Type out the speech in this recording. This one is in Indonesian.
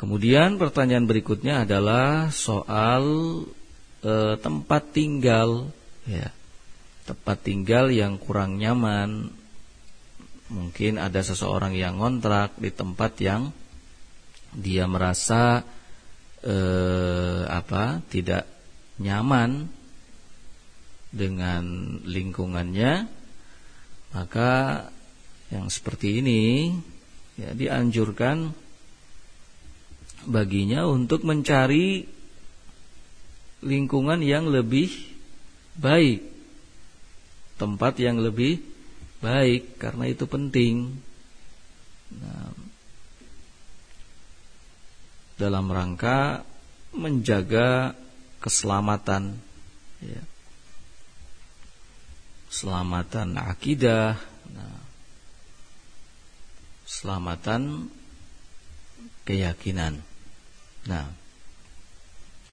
Kemudian pertanyaan berikutnya adalah soal tempat tinggal, ya. Tempat tinggal yang kurang nyaman. Mungkin ada seseorang yang ngontrak di tempat yang dia merasa tidak nyaman dengan lingkungannya, maka yang seperti ini ya dianjurkan baginya untuk mencari lingkungan yang lebih baik, tempat yang lebih baik, karena itu penting. Nah, dalam rangka menjaga keselamatan, ya. Keselamatan akidah, keselamatan keyakinan. Nah,